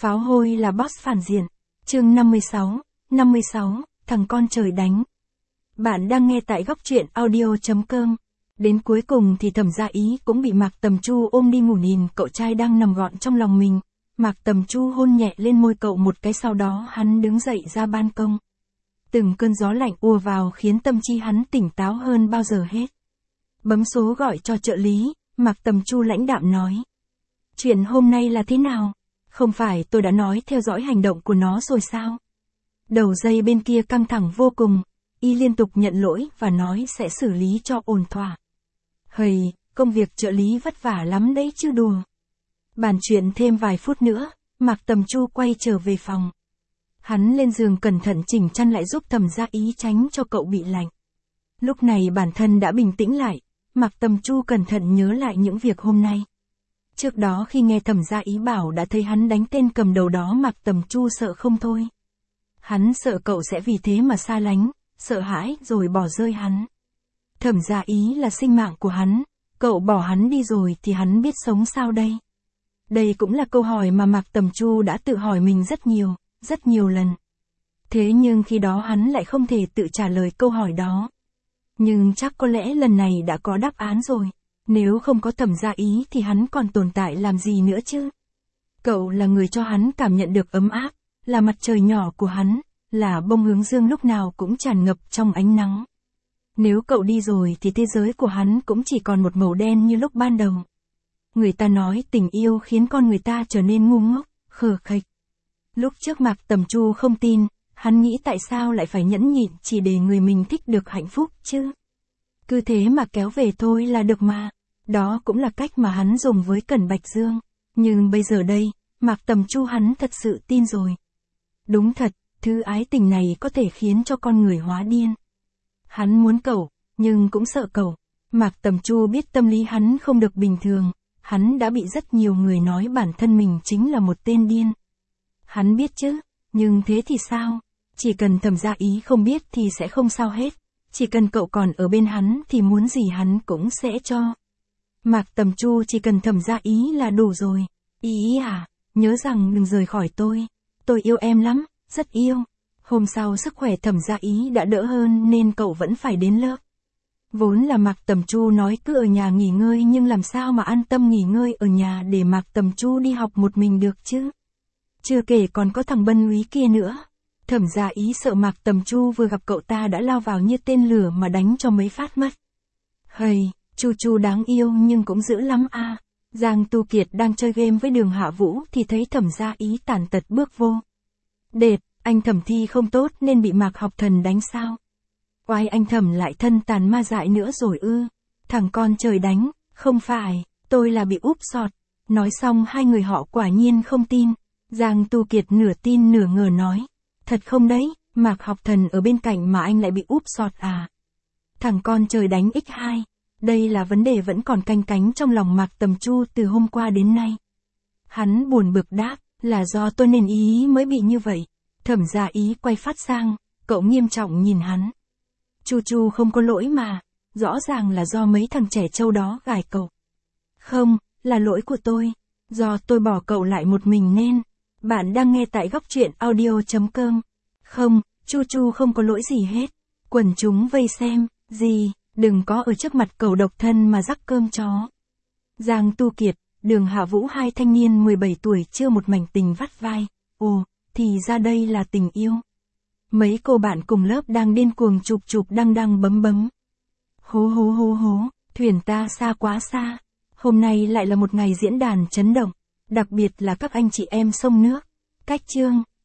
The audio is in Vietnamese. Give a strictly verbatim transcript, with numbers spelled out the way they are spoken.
Pháo hôi là boss phản diện. Chương năm mươi sáu, năm mươi sáu, thằng con trời đánh. Bạn đang nghe tại góc truyện audio chấm com. Đến cuối cùng thì Thẩm Gia Ý cũng bị Mạc Tầm Chu ôm đi ngủ, nhìn cậu trai đang nằm gọn trong lòng mình. Mạc Tầm Chu hôn nhẹ lên môi cậu một cái, sau đó hắn đứng dậy ra ban công. Từng cơn gió lạnh ùa vào khiến tâm trí hắn tỉnh táo hơn bao giờ hết. Bấm số gọi cho trợ lý, Mạc Tầm Chu lãnh đạm nói. Chuyện hôm nay là thế nào? Không phải tôi đã nói theo dõi hành động của nó rồi sao? Đầu dây bên kia căng thẳng vô cùng, y liên tục nhận lỗi và nói sẽ xử lý cho ổn thỏa. Hầy, công việc trợ lý vất vả lắm đấy chứ đùa. Bàn chuyện thêm vài phút nữa, Mạc Tầm Chu quay trở về phòng. Hắn lên giường cẩn thận chỉnh chăn lại giúp Thẩm Gia Ý tránh cho cậu bị lạnh. Lúc này bản thân đã bình tĩnh lại, Mạc Tầm Chu cẩn thận nhớ lại những việc hôm nay. Trước đó khi nghe Thẩm Gia Ý bảo đã thấy hắn đánh tên cầm đầu đó, Mạc Tầm Chu sợ không thôi. Hắn sợ cậu sẽ vì thế mà xa lánh, sợ hãi rồi bỏ rơi hắn. Thẩm Gia Ý là sinh mạng của hắn, cậu bỏ hắn đi rồi thì hắn biết sống sao đây? Đây cũng là câu hỏi mà Mạc Tầm Chu đã tự hỏi mình rất nhiều, rất nhiều lần. Thế nhưng khi đó hắn lại không thể tự trả lời câu hỏi đó. Nhưng chắc có lẽ lần này đã có đáp án rồi. Nếu không có Thẩm Gia Ý thì hắn còn tồn tại làm gì nữa chứ? Cậu là người cho hắn cảm nhận được ấm áp, là mặt trời nhỏ của hắn, là bông hướng dương lúc nào cũng tràn ngập trong ánh nắng. Nếu cậu đi rồi thì thế giới của hắn cũng chỉ còn một màu đen như lúc ban đầu. Người ta nói tình yêu khiến con người ta trở nên ngu ngốc, khờ khạch. Lúc trước Mạc Tầm Chu không tin, hắn nghĩ tại sao lại phải nhẫn nhịn chỉ để người mình thích được hạnh phúc chứ? Cứ thế mà kéo về thôi là được mà. Đó cũng là cách mà hắn dùng với Cẩn Bạch Dương. Nhưng bây giờ đây, Mạc Tầm Chu hắn thật sự tin rồi. Đúng thật, thứ ái tình này có thể khiến cho con người hóa điên. Hắn muốn cậu, nhưng cũng sợ cậu. Mạc Tầm Chu biết tâm lý hắn không được bình thường. Hắn đã bị rất nhiều người nói bản thân mình chính là một tên điên. Hắn biết chứ, nhưng thế thì sao? Chỉ cần Thẩm Gia Ý không biết thì sẽ không sao hết. Chỉ cần cậu còn ở bên hắn thì muốn gì hắn cũng sẽ cho. Mạc Tầm Chu chỉ cần Thẩm Gia Ý là đủ rồi. Ý ý à, nhớ rằng đừng rời khỏi tôi. Tôi yêu em lắm, rất yêu. Hôm sau sức khỏe Thẩm Gia Ý đã đỡ hơn nên cậu vẫn phải đến lớp. Vốn là Mạc Tầm Chu nói cứ ở nhà nghỉ ngơi, nhưng làm sao mà an tâm nghỉ ngơi ở nhà để Mạc Tầm Chu đi học một mình được chứ? Chưa kể còn có thằng Bân Úy kia nữa. Thẩm Gia Ý sợ Mạc Tầm Chu vừa gặp cậu ta đã lao vào như tên lửa mà đánh cho mấy phát mất. Hầy, Chu Chu đáng yêu nhưng cũng dữ lắm a. À. Giang Tu Kiệt đang chơi game với Đường Hạ Vũ thì thấy Thẩm Gia Ý tàn tật bước vô. Đệt, anh Thẩm thi không tốt nên bị Mạc Học Thần đánh sao? Oai, anh Thẩm lại thân tàn ma dại nữa rồi ư? Thằng con trời đánh, không phải, tôi là bị úp sọt. Nói xong hai người họ quả nhiên không tin. Giang Tu Kiệt nửa tin nửa ngờ nói. Thật không đấy, Mạc Học Thần ở bên cạnh mà anh lại bị úp sọt à? Thằng con trời đánh nhân hai. Đây là vấn đề vẫn còn canh cánh trong lòng Mạc Tầm Chu từ hôm qua đến nay. Hắn buồn bực đáp, là do tôi nên ý mới bị như vậy. Thẩm Gia Ý quay phát sang, cậu nghiêm trọng nhìn hắn. Chu Chu không có lỗi mà, rõ ràng là do mấy thằng trẻ trâu đó gài cậu. Không, là lỗi của tôi, do tôi bỏ cậu lại một mình nên. Bạn đang nghe tại góc truyện audio chấm com. Không, Chu Chu không có lỗi gì hết. Quần chúng vây xem, gì, đừng có ở trước mặt cậu độc thân mà rắc cơm chó. Giang Tu Kiệt, Đường Hạ Vũ, hai thanh niên mười bảy tuổi chưa một mảnh tình vắt vai. Ồ, thì ra đây là tình yêu. Mấy cô bạn cùng lớp đang điên cuồng chụp chụp đăng đăng bấm bấm. Hố hố hố hố, thuyền ta xa quá xa. Hôm nay lại là một ngày diễn đàn chấn động. Đặc biệt là các anh chị em sông nước. Cách chương,